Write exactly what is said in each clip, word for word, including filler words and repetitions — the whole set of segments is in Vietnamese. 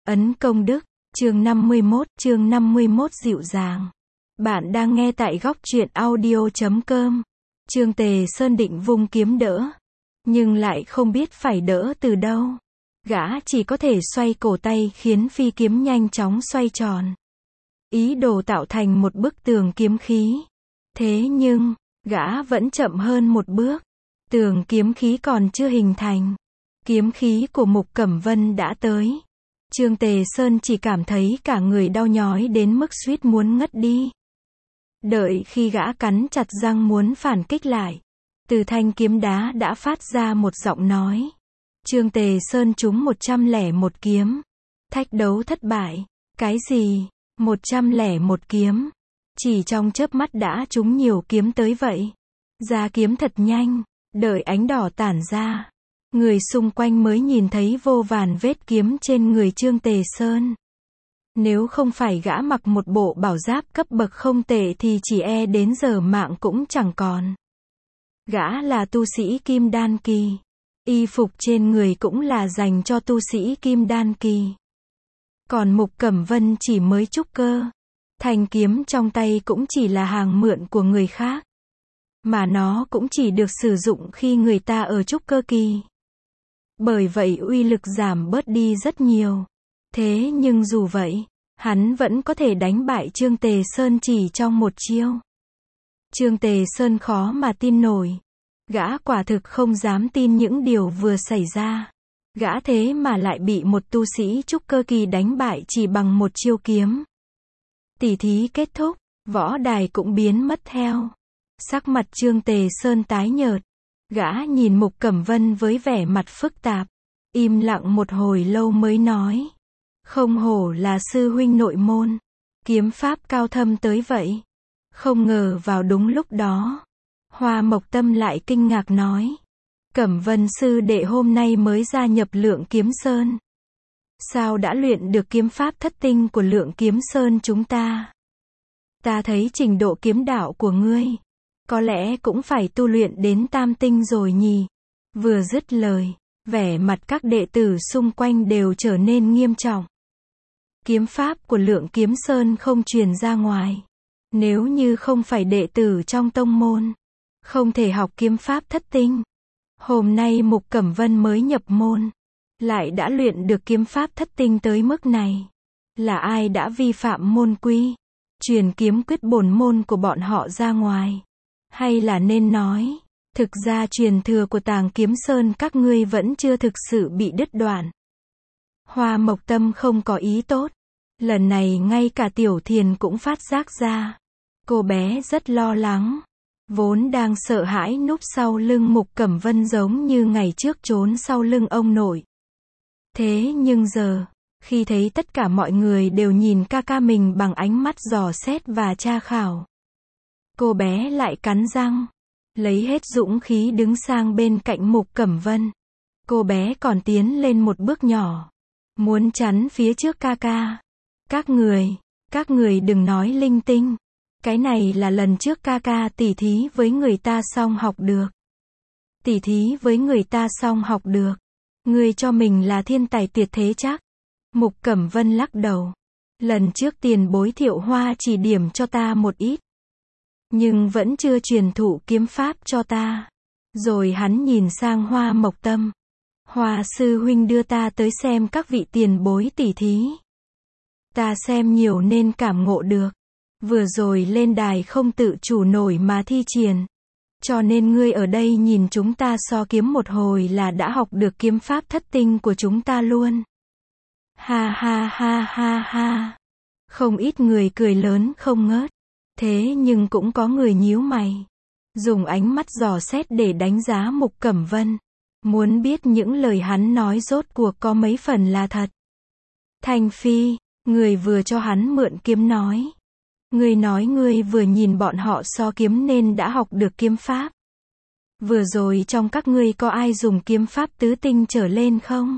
Ấn công đức, chương năm mươi mốt, chương năm mươi mốt dịu dàng. Bạn đang nghe tại góc truyện audio chấm com. Trương Tề Sơn định vung kiếm đỡ, nhưng lại không biết phải đỡ từ đâu. Gã chỉ có thể xoay cổ tay khiến phi kiếm nhanh chóng xoay tròn. Ý đồ tạo thành một bức tường kiếm khí. Thế nhưng, gã vẫn chậm hơn một bước. Tường kiếm khí còn chưa hình thành. Kiếm khí của Mục Cẩm Vân đã tới. Trương Tề Sơn chỉ cảm thấy cả người đau nhói đến mức suýt muốn ngất đi. Đợi khi gã cắn chặt răng muốn phản kích lại, từ thanh kiếm đá đã phát ra một giọng nói. Trương Tề Sơn trúng một trăm lẻ một kiếm. Thách đấu thất bại. Cái gì? một trăm lẻ một kiếm. Chỉ trong chớp mắt đã trúng nhiều kiếm tới vậy. Ra kiếm thật nhanh, đợi ánh đỏ tản ra. Người xung quanh mới nhìn thấy vô vàn vết kiếm trên người Trương Tề Sơn. Nếu không phải gã mặc một bộ bảo giáp cấp bậc không tệ thì chỉ e đến giờ mạng cũng chẳng còn. Gã là tu sĩ Kim Đan Kỳ. Y phục trên người cũng là dành cho tu sĩ Kim Đan Kỳ. Còn Mục Cẩm Vân chỉ mới trúc cơ. Thanh kiếm trong tay cũng chỉ là hàng mượn của người khác. Mà nó cũng chỉ được sử dụng khi người ta ở trúc cơ kỳ. Bởi vậy uy lực giảm bớt đi rất nhiều. Thế nhưng dù vậy, hắn vẫn có thể đánh bại Trương Tề Sơn chỉ trong một chiêu. Trương Tề Sơn khó mà tin nổi. Gã quả thực không dám tin những điều vừa xảy ra. Gã thế mà lại bị một tu sĩ trúc cơ kỳ đánh bại chỉ bằng một chiêu kiếm. Tỉ thí kết thúc, võ đài cũng biến mất theo. Sắc mặt Trương Tề Sơn tái nhợt. Gã nhìn Mục Cẩm Vân với vẻ mặt phức tạp. Im lặng một hồi lâu mới nói. Không hổ là sư huynh nội môn. Kiếm pháp cao thâm tới vậy. Không ngờ vào đúng lúc đó. Hoa Mộc Tâm lại kinh ngạc nói. Cẩm Vân sư đệ hôm nay mới gia nhập Lượng Kiếm Sơn. Sao đã luyện được kiếm pháp thất tinh của Lượng Kiếm Sơn chúng ta? Ta thấy trình độ kiếm đạo của ngươi có lẽ cũng phải tu luyện đến tam tinh rồi nhỉ. Vừa dứt lời, vẻ mặt các đệ tử xung quanh đều trở nên nghiêm trọng. Kiếm pháp của Lượng Kiếm Sơn không truyền ra ngoài. Nếu như không phải đệ tử trong tông môn, không thể học kiếm pháp thất tinh. Hôm nay Mục Cẩm Vân mới nhập môn, lại đã luyện được kiếm pháp thất tinh tới mức này. Là ai đã vi phạm môn quy, truyền kiếm quyết bổn môn của bọn họ ra ngoài? Hay là nên nói, thực ra truyền thừa của Tàng Kiếm Sơn các ngươi vẫn chưa thực sự bị đứt đoạn. Hoa Mộc Tâm không có ý tốt. Lần này ngay cả Tiểu Thiền cũng phát giác ra. Cô bé rất lo lắng. Vốn đang sợ hãi núp sau lưng Mục Cẩm Vân giống như ngày trước trốn sau lưng ông nội. Thế nhưng giờ, khi thấy tất cả mọi người đều nhìn ca ca mình bằng ánh mắt dò xét và tra khảo, cô bé lại cắn răng, lấy hết dũng khí đứng sang bên cạnh Mục Cẩm Vân. Cô bé còn tiến lên một bước nhỏ, muốn chắn phía trước ca ca. Các người, các người đừng nói linh tinh. Cái này là lần trước ca ca tỉ thí với người ta xong học được. Tỉ thí với người ta xong học được. Ngươi cho mình là thiên tài tuyệt thế chắc? Mục Cẩm Vân lắc đầu. Lần trước tiền bối Thiệu Hoa chỉ điểm cho ta một ít, nhưng vẫn chưa truyền thụ kiếm pháp cho ta. Rồi hắn nhìn sang Hoa Mộc Tâm. Hoa sư huynh đưa ta tới xem các vị tiền bối tỉ thí. Ta xem nhiều nên cảm ngộ được. Vừa rồi lên đài không tự chủ nổi mà thi triển. Cho nên ngươi ở đây nhìn chúng ta so kiếm một hồi là đã học được kiếm pháp thất tinh của chúng ta luôn. Ha ha ha ha ha. Không ít người cười lớn không ngớt. Thế nhưng cũng có người nhíu mày, dùng ánh mắt dò xét để đánh giá Mục Cẩm Vân. Muốn biết những lời hắn nói rốt cuộc có mấy phần là thật. Thành Phi, người vừa cho hắn mượn kiếm nói. Ngươi nói ngươi vừa nhìn bọn họ so kiếm nên đã học được kiếm pháp. Vừa rồi trong các ngươi có ai dùng kiếm pháp tứ tinh trở lên không?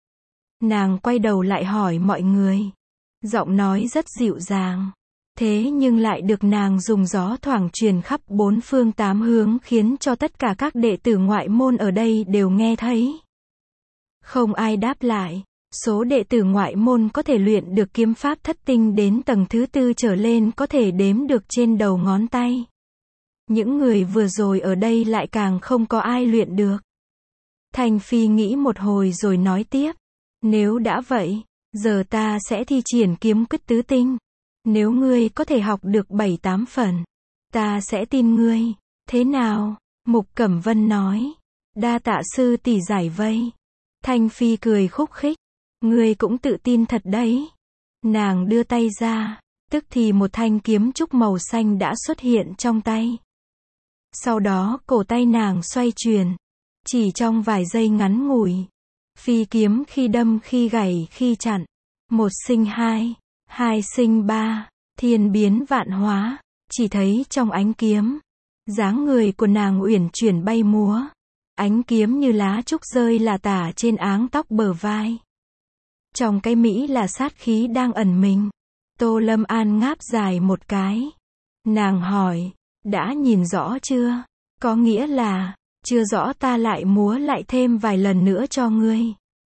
Nàng quay đầu lại hỏi mọi người. Giọng nói rất dịu dàng. Thế nhưng lại được nàng dùng gió thoảng truyền khắp bốn phương tám hướng khiến cho tất cả các đệ tử ngoại môn ở đây đều nghe thấy. Không ai đáp lại. Số đệ tử ngoại môn có thể luyện được kiếm pháp thất tinh đến tầng thứ tư trở lên có thể đếm được trên đầu ngón tay. Những người vừa rồi ở đây lại càng không có ai luyện được. Thanh Phi nghĩ một hồi rồi nói tiếp. Nếu đã vậy, giờ ta sẽ thi triển kiếm quyết tứ tinh. Nếu ngươi có thể học được bảy tám phần, ta sẽ tin ngươi. Thế nào? Mục Cẩm Vân nói. Đa tạ sư tỷ giải vây. Thanh Phi cười khúc khích. Ngươi cũng tự tin thật đấy. Nàng đưa tay ra, tức thì một thanh kiếm trúc màu xanh đã xuất hiện trong tay. Sau đó cổ tay nàng xoay chuyển. Chỉ trong vài giây ngắn ngủi, phi kiếm khi đâm khi gảy khi chặn. Một sinh hai, hai sinh ba, thiên biến vạn hóa. Chỉ thấy trong ánh kiếm, dáng người của nàng uyển chuyển bay múa. Ánh kiếm như lá trúc rơi lả tả trên áng tóc bờ vai. Trong cái mỹ là sát khí đang ẩn mình. Tô Lâm An ngáp dài một cái. Nàng hỏi, đã nhìn rõ chưa? Có nghĩa là, chưa rõ ta lại múa lại thêm vài lần nữa cho ngươi.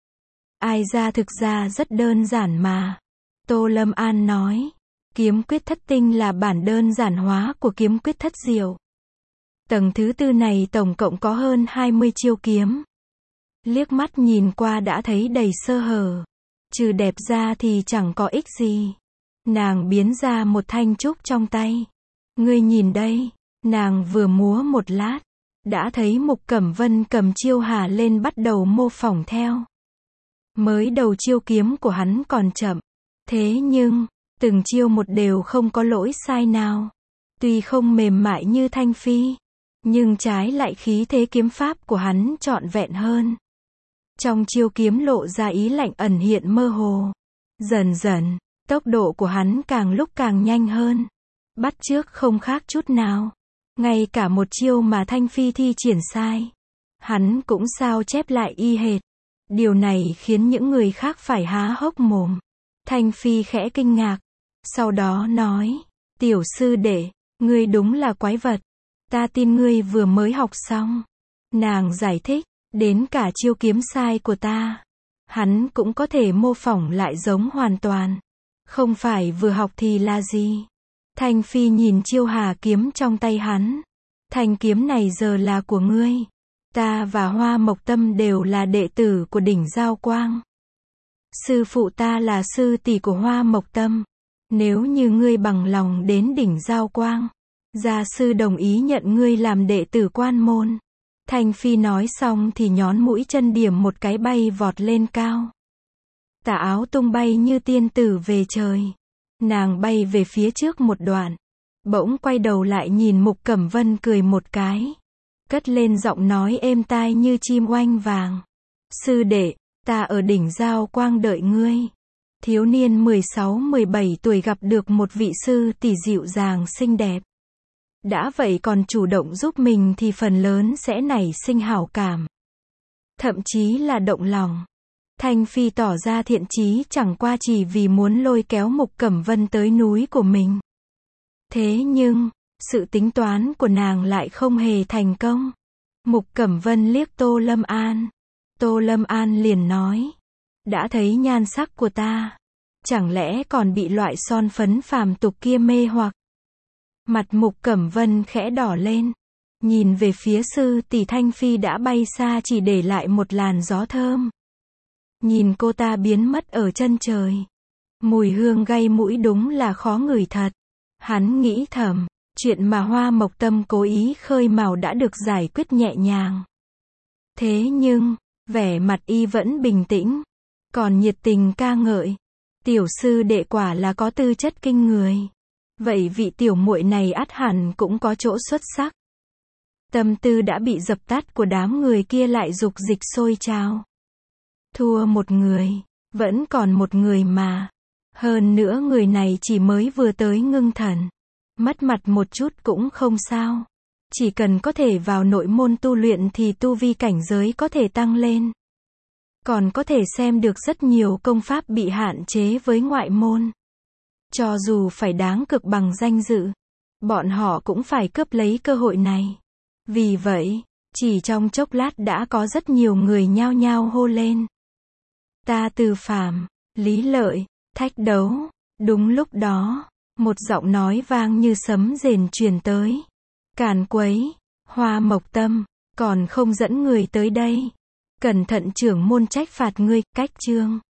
Ai ra thực ra rất đơn giản mà. Tô Lâm An nói, kiếm quyết thất tinh là bản đơn giản hóa của kiếm quyết thất diệu. Tầng thứ tư này tổng cộng có hơn hai mươi chiêu kiếm. Liếc mắt nhìn qua đã thấy đầy sơ hở. Trừ đẹp ra thì chẳng có ích gì. Nàng biến ra một thanh trúc trong tay. Ngươi nhìn đây. Nàng vừa múa một lát, đã thấy Mục Cẩm Vân cầm chiêu hà lên bắt đầu mô phỏng theo. Mới đầu chiêu kiếm của hắn còn chậm. Thế nhưng, từng chiêu một đều không có lỗi sai nào. Tuy không mềm mại như Thanh Phi, nhưng trái lại khí thế kiếm pháp của hắn trọn vẹn hơn. Trong chiêu kiếm lộ ra ý lạnh ẩn hiện mơ hồ. Dần dần, tốc độ của hắn càng lúc càng nhanh hơn. Bắt chước không khác chút nào. Ngay cả một chiêu mà Thanh Phi thi triển sai, hắn cũng sao chép lại y hệt. Điều này khiến những người khác phải há hốc mồm. Thanh Phi khẽ kinh ngạc. Sau đó nói, tiểu sư đệ, ngươi đúng là quái vật. Ta tin ngươi vừa mới học xong. Nàng giải thích, đến cả chiêu kiếm sai của ta, hắn cũng có thể mô phỏng lại giống hoàn toàn. Không phải vừa học thì là gì. Thanh Phi nhìn chiêu hà kiếm trong tay hắn. Thanh kiếm này giờ là của ngươi. Ta và Hoa Mộc Tâm đều là đệ tử của đỉnh Giao Quang. Sư phụ ta là sư tỷ của Hoa Mộc Tâm. Nếu như ngươi bằng lòng đến đỉnh Giao Quang, gia sư đồng ý nhận ngươi làm đệ tử quan môn. Thanh Phi nói xong thì nhón mũi chân điểm một cái bay vọt lên cao. Tà áo tung bay như tiên tử về trời. Nàng bay về phía trước một đoạn, bỗng quay đầu lại nhìn Mục Cẩm Vân cười một cái. Cất lên giọng nói êm tai như chim oanh vàng. Sư đệ, ta ở đỉnh Giao Quang đợi ngươi. Thiếu niên mười sáu mười bảy tuổi gặp được một vị sư tỷ dịu dàng xinh đẹp. Đã vậy còn chủ động giúp mình thì phần lớn sẽ nảy sinh hảo cảm. Thậm chí là động lòng. Thanh Phi tỏ ra thiện chí chẳng qua chỉ vì muốn lôi kéo Mục Cẩm Vân tới núi của mình. Thế nhưng, sự tính toán của nàng lại không hề thành công. Mục Cẩm Vân liếc Tô Lâm An. Tô Lâm An liền nói, đã thấy nhan sắc của ta, chẳng lẽ còn bị loại son phấn phàm tục kia mê hoặc. Mặt Mục Cẩm Vân khẽ đỏ lên, nhìn về phía sư tỷ Thanh Phi đã bay xa chỉ để lại một làn gió thơm. Nhìn cô ta biến mất ở chân trời. Mùi hương gây mũi đúng là khó ngửi thật. Hắn nghĩ thầm, chuyện mà Hoa Mộc Tâm cố ý khơi mào đã được giải quyết nhẹ nhàng. Thế nhưng, vẻ mặt y vẫn bình tĩnh, còn nhiệt tình ca ngợi. Tiểu sư đệ quả là có tư chất kinh người. Vậy vị tiểu muội này ắt hẳn cũng có chỗ xuất sắc. Tâm tư đã bị dập tắt của đám người kia lại dục dịch sôi trào. Thua một người, vẫn còn một người mà. Hơn nữa người này chỉ mới vừa tới ngưng thần. Mất mặt một chút cũng không sao. Chỉ cần có thể vào nội môn tu luyện thì tu vi cảnh giới có thể tăng lên. Còn có thể xem được rất nhiều công pháp bị hạn chế với ngoại môn. Cho dù phải đáng cực bằng danh dự, bọn họ cũng phải cướp lấy cơ hội này. Vì vậy, chỉ trong chốc lát đã có rất nhiều người nhao nhao hô lên. Ta Từ Phàm, Lý Lợi, thách đấu. Đúng lúc đó, một giọng nói vang như sấm rền truyền tới. Càn quấy, Hoa Mộc Tâm, còn không dẫn người tới đây. Cẩn thận trưởng môn trách phạt ngươi, cách chương.